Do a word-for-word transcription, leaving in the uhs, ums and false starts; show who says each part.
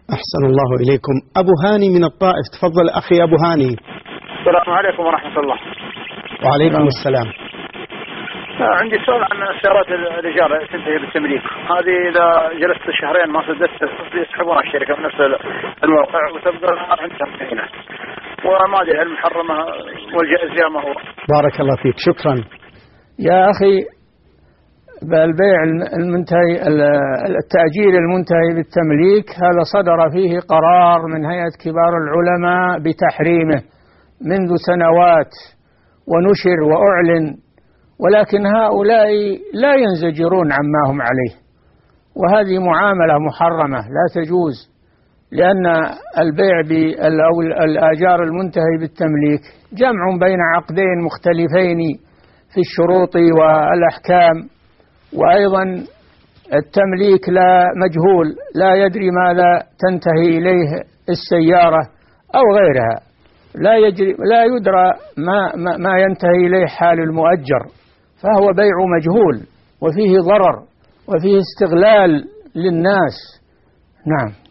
Speaker 1: أحسن الله إليكم. أبو هاني من الطائف، تفضل أخي أبو هاني.
Speaker 2: السلام عليكم ورحمة الله.
Speaker 1: وعليكم السلام.
Speaker 2: عندي سؤال عن سيارات الإيجار تنتهي بالتمليك، هذه إذا جلست شهرين ما سددت يسحبونها الشركة من نفس الموقع وتبقى عندها هنا، وما أدري هل محرمة والجائز ما هو.
Speaker 1: بارك الله فيك، شكرا.
Speaker 3: يا أخي، بالبيع المنتهي التأجير المنتهي بالتمليك هذا صدر فيه قرار من هيئة كبار العلماء بتحريمه منذ سنوات ونشر وأعلن، ولكن هؤلاء لا ينزجرون عما هم عليه، وهذه معاملة محرمة لا تجوز، لأن البيع بالآجار المنتهي بالتمليك جمع بين عقدين مختلفين في الشروط والأحكام، وأيضا التمليك لا مجهول، لا يدري ماذا تنتهي إليه السيارة أو غيرها، لا يجري لا يدرى ما, ما, ما ينتهي إليه حال المؤجر، فهو بيع مجهول وفيه ضرر وفيه استغلال للناس. نعم.